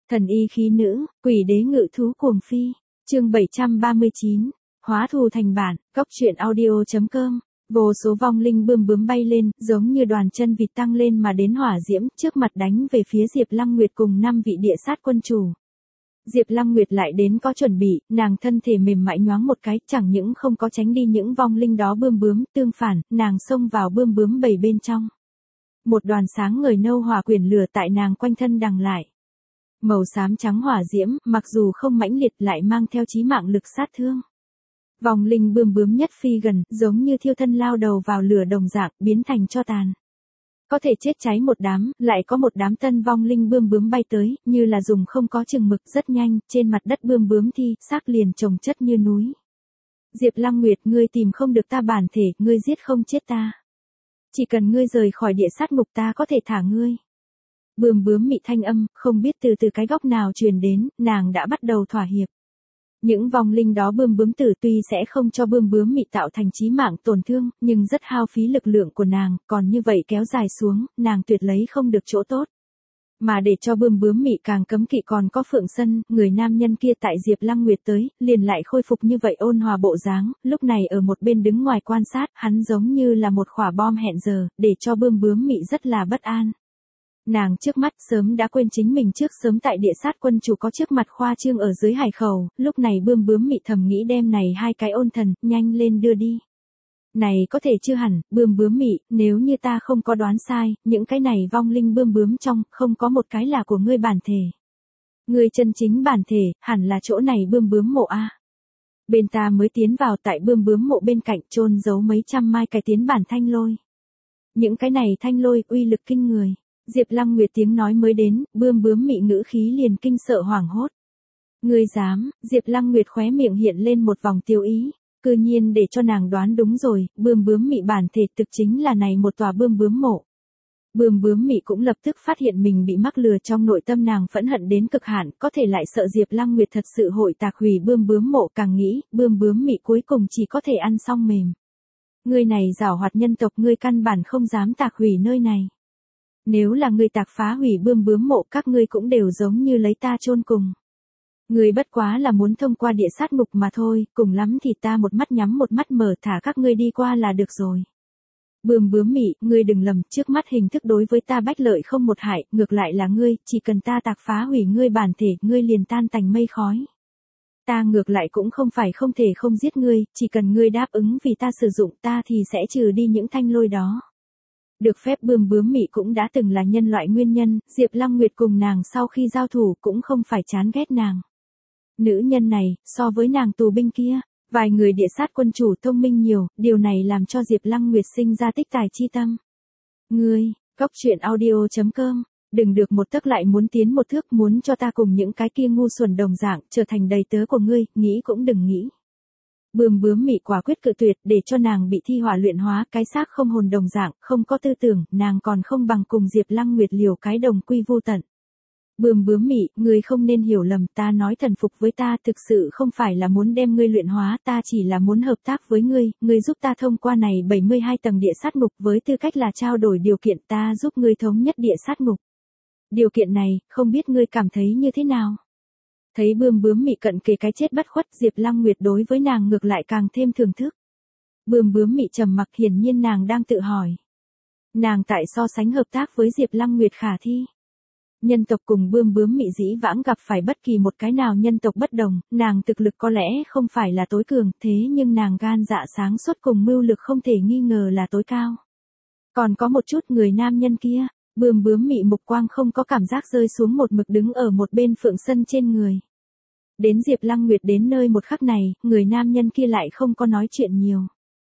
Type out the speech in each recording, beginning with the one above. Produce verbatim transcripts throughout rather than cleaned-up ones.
Thần y khí nữ, quỷ đế ngự thú cuồng phi. Chương bảy trăm ba mươi chín. Hóa thù thành bản, góc truyện audio chấm com. Vô số vong linh bươm bướm bay lên, giống như đoàn chân vịt tăng lên mà đến hỏa diễm, trước mặt đánh về phía Diệp Lăng Nguyệt cùng năm vị địa sát quân chủ. Diệp Lăng Nguyệt lại đến có chuẩn bị, nàng thân thể mềm mại nhoáng một cái, chẳng những không có tránh đi những vong linh đó bươm bướm, tương phản, nàng xông vào bươm bướm bầy bên trong. Một đoàn sáng ngời nâu hỏa quyển lửa tại nàng quanh thân đằng lại. Màu xám trắng hỏa diễm, mặc dù không mãnh liệt lại mang theo chí mạng lực sát thương. Vong linh bươm bướm nhất phi gần, giống như thiêu thân lao đầu vào lửa đồng dạng, biến thành tro tàn. Có thể chết cháy một đám, lại có một đám tân vong linh bươm bướm bay tới, như là dùng không có chừng mực, rất nhanh, trên mặt đất bươm bướm thi, xác liền chồng chất như núi. Diệp Lăng Nguyệt, ngươi tìm không được ta bản thể, ngươi giết không chết ta. Chỉ cần ngươi rời khỏi địa sát ngục ta có thể thả ngươi. Bươm bướm mị thanh âm, không biết từ từ cái góc nào truyền đến, nàng đã bắt đầu thỏa hiệp. Những vong linh đó bươm bướm tử tuy sẽ không cho bươm bướm mị tạo thành chí mạng tổn thương, nhưng rất hao phí lực lượng của nàng, còn như vậy kéo dài xuống, nàng tuyệt lấy không được chỗ tốt. Mà để cho bươm bướm mị càng cấm kỵ còn có Phượng Sân, người nam nhân kia tại Diệp Lăng Nguyệt tới, liền lại khôi phục như vậy ôn hòa bộ dáng, lúc này ở một bên đứng ngoài quan sát, hắn giống như là một quả bom hẹn giờ, để cho bươm bướm mị rất là bất an. Nàng trước mắt sớm đã quên chính mình trước sớm tại địa sát quân chủ có trước mặt khoa trương ở dưới hải khẩu, lúc này bươm bướm mị thầm nghĩ đem này hai cái ôn thần, nhanh lên đưa đi. Này có thể chưa hẳn, bươm bướm mị, nếu như ta không có đoán sai, những cái này vong linh bươm bướm trong, không có một cái là của ngươi bản thể. Ngươi chân chính bản thể, hẳn là chỗ này bươm bướm mộ a. Bên ta mới tiến vào tại bươm bướm mộ bên cạnh chôn giấu mấy trăm mai cái tiến bản thanh lôi. Những cái này thanh lôi, uy lực kinh người. Diệp Lăng Nguyệt tiếng nói mới đến, bươm bướm mị ngữ khí liền kinh sợ hoảng hốt. Ngươi dám, Diệp Lăng Nguyệt khóe miệng hiện lên một vòng tiêu ý, cư nhiên để cho nàng đoán đúng rồi, bươm bướm mị bản thể thực chính là này một tòa bươm bướm mộ. Bươm bướm mị cũng lập tức phát hiện mình bị mắc lừa, trong nội tâm nàng phẫn hận đến cực hạn, có thể lại sợ Diệp Lăng Nguyệt thật sự hội tạc hủy bươm bướm mộ, càng nghĩ, bươm bướm mị cuối cùng chỉ có thể ăn xong mềm. Ngươi này giảo hoạt nhân tộc, ngươi căn bản không dám tạc hủy nơi này. Nếu là ngươi tạc phá hủy bươm bướm mộ, các ngươi cũng đều giống như lấy ta chôn cùng. Ngươi bất quá là muốn thông qua địa sát ngục mà thôi, cùng lắm thì ta một mắt nhắm một mắt mở thả các ngươi đi qua là được rồi. Bươm bướm mị, ngươi đừng lầm, trước mắt hình thức đối với ta bách lợi không một hại, ngược lại là ngươi, chỉ cần ta tạc phá hủy ngươi bản thể, ngươi liền tan tành mây khói. Ta ngược lại cũng không phải không thể không giết ngươi, chỉ cần ngươi đáp ứng vì ta sử dụng ta thì sẽ trừ đi những thanh lôi đó. Được phép bươm bướm mị cũng đã từng là nhân loại nguyên nhân, Diệp Lăng Nguyệt cùng nàng sau khi giao thủ cũng không phải chán ghét nàng. Nữ nhân này, so với nàng tù binh kia, vài người địa sát quân chủ thông minh nhiều, điều này làm cho Diệp Lăng Nguyệt sinh ra tích tài chi tâm. Ngươi, góc truyện audio chấm com, đừng được một tấc lại muốn tiến một thước, muốn cho ta cùng những cái kia ngu xuẩn đồng dạng, trở thành đầy tớ của ngươi, nghĩ cũng đừng nghĩ. Bươm bướm mị quả quyết cự tuyệt, để cho nàng bị thi hỏa luyện hóa, cái xác không hồn đồng dạng, không có tư tưởng, nàng còn không bằng cùng Diệp Lăng Nguyệt liều cái đồng quy vu tận. Bươm bướm mị, ngươi không nên hiểu lầm, ta nói thần phục với ta thực sự không phải là muốn đem ngươi luyện hóa, ta chỉ là muốn hợp tác với ngươi, ngươi giúp ta thông qua này bảy mươi hai tầng địa sát ngục với tư cách là trao đổi điều kiện, ta giúp ngươi thống nhất địa sát ngục. Điều kiện này, không biết ngươi cảm thấy như thế nào? Thấy bươm bướm mị cận kề cái chết bất khuất, Diệp Lăng Nguyệt đối với nàng ngược lại càng thêm thưởng thức. Bươm bướm mị trầm mặc, hiển nhiên nàng đang tự hỏi. Nàng tại so sánh hợp tác với Diệp Lăng Nguyệt khả thi. Nhân tộc cùng bươm bướm mị dĩ vãng gặp phải bất kỳ một cái nào nhân tộc bất đồng, nàng thực lực có lẽ không phải là tối cường, thế nhưng nàng gan dạ sáng suốt cùng mưu lực không thể nghi ngờ là tối cao. Còn có một chút người nam nhân kia, bươm bướm mị mục quang không có cảm giác rơi xuống một mực đứng ở một bên Phượng Sân trên người. Đến Diệp Lăng Nguyệt đến nơi một khắc này, người nam nhân kia lại không có nói chuyện nhiều.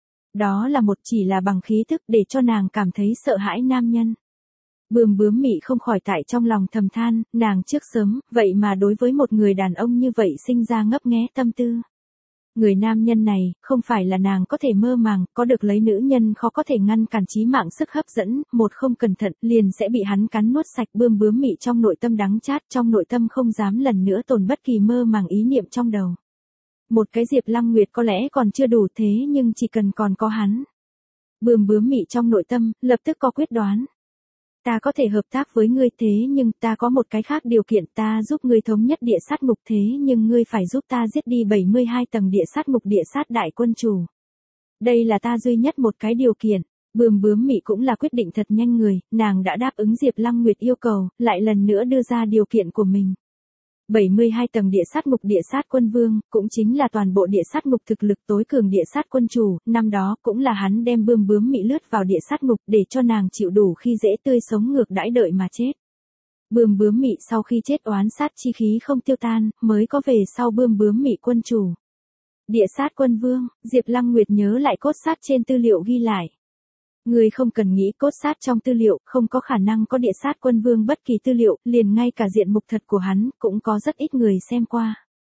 Đó là một chỉ là bằng khí thức để cho nàng cảm thấy sợ hãi nam nhân. Bươm bướm mị không khỏi tại trong lòng thầm than, nàng trước sớm, vậy mà đối với một người đàn ông như vậy sinh ra ngấp nghé tâm tư. Người nam nhân này, không phải là nàng có thể mơ màng, có được lấy nữ nhân khó có thể ngăn cản chí mạng sức hấp dẫn, một không cẩn thận, liền sẽ bị hắn cắn nuốt sạch. Bươm bướm mị trong nội tâm đắng chát, trong nội tâm không dám lần nữa tồn bất kỳ mơ màng ý niệm trong đầu. Một cái Diệp Lăng Nguyệt có lẽ còn chưa đủ, thế nhưng chỉ cần còn có hắn. Bươm bướm mị trong nội tâm, lập tức có quyết đoán. Ta có thể hợp tác với ngươi thế nhưng ta có một cái khác điều kiện, ta giúp ngươi thống nhất địa sát ngục thế nhưng ngươi phải giúp ta giết đi bảy mươi hai tầng địa sát ngục địa sát đại quân chủ. Đây là ta duy nhất một cái điều kiện. Bươm bướm mị cũng là quyết định thật nhanh người, nàng đã đáp ứng Diệp Lăng Nguyệt yêu cầu, lại lần nữa đưa ra điều kiện của mình. bảy mươi hai tầng địa sát ngục địa sát quân vương, cũng chính là toàn bộ địa sát ngục thực lực tối cường địa sát quân chủ, năm đó cũng là hắn đem bươm bướm mị lướt vào địa sát ngục để cho nàng chịu đủ khi dễ tươi sống ngược đãi đợi mà chết. Bươm bướm mị sau khi chết oán sát chi khí không tiêu tan, mới có về sau bươm bướm mị quân chủ. Địa sát quân vương, Diệp Lăng Nguyệt nhớ lại cốt sát trên tư liệu ghi lại. Người không cần nghĩ cốt sát trong tư liệu, không có khả năng có địa sát quân vương bất kỳ tư liệu, liền ngay cả diện mục thật của hắn, cũng có rất ít người xem qua.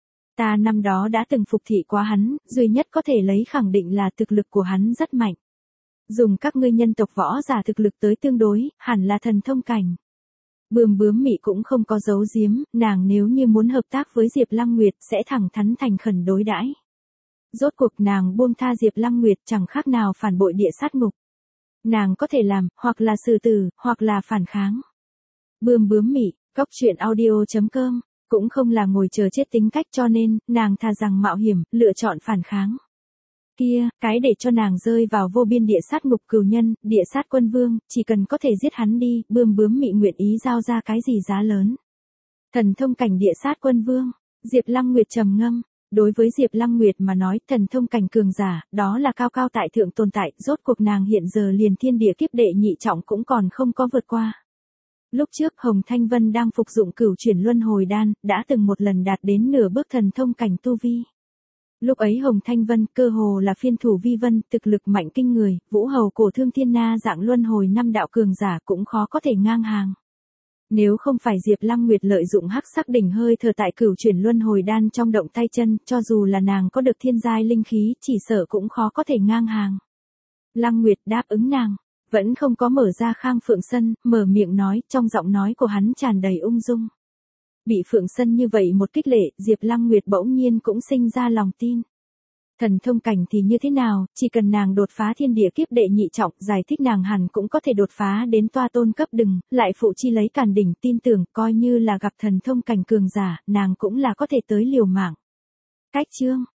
Ta năm đó đã từng phục thị qua hắn, duy nhất có thể lấy khẳng định là thực lực của hắn rất mạnh. Dùng các ngươi nhân tộc võ giả thực lực tới tương đối, hẳn là thần thông cảnh. Bươm bướm mị cũng không có giấu giếm, nàng nếu như muốn hợp tác với Diệp Lăng Nguyệt sẽ thẳng thắn thành khẩn đối đãi. Rốt cuộc nàng buông tha Diệp Lăng Nguyệt chẳng khác nào phản bội địa sát ngục. Nàng có thể làm, hoặc là xử tử, hoặc là phản kháng. Bươm bướm mị, góc truyện audio chấm com, cũng không là ngồi chờ chết tính cách cho nên, nàng thà rằng mạo hiểm, lựa chọn phản kháng. Kia, cái để cho nàng rơi vào vô biên địa sát ngục cừu nhân, địa sát quân vương, chỉ cần có thể giết hắn đi, bươm bướm mị nguyện ý giao ra cái gì giá lớn. Thần thông cảnh địa sát quân vương, Diệp Lăng Nguyệt trầm ngâm. Đối với Diệp Lăng Nguyệt mà nói, thần thông cảnh cường giả, đó là cao cao tại thượng tồn tại, rốt cuộc nàng hiện giờ liền thiên địa kiếp đệ nhị trọng cũng còn không có vượt qua. Lúc trước Hồng Thanh Vân đang phục dụng cửu chuyển luân hồi đan, đã từng một lần đạt đến nửa bước thần thông cảnh tu vi. Lúc ấy Hồng Thanh Vân cơ hồ là phiên thủ vi vân, thực lực mạnh kinh người, vũ hầu cổ thương thiên na dạng luân hồi năm đạo cường giả cũng khó có thể ngang hàng. Nếu không phải Diệp Lăng Nguyệt lợi dụng hắc sắc đỉnh hơi thở tại cửu chuyển luân hồi đan trong động tay chân, cho dù là nàng có được thiên giai linh khí, chỉ sợ cũng khó có thể ngang hàng. Lăng Nguyệt đáp ứng nàng, vẫn không có mở ra Khang Phượng Sân, mở miệng nói, trong giọng nói của hắn tràn đầy ung dung. Bị Phượng Sân như vậy một kích lệ, Diệp Lăng Nguyệt bỗng nhiên cũng sinh ra lòng tin. Thần thông cảnh thì như thế nào, chỉ cần nàng đột phá thiên địa kiếp đệ nhị trọng, giải thích nàng hẳn cũng có thể đột phá đến toa tôn cấp đừng, lại phụ chi lấy càn đỉnh, tin tưởng, coi như là gặp thần thông cảnh cường giả, nàng cũng là có thể tới liều mạng. Cách chương,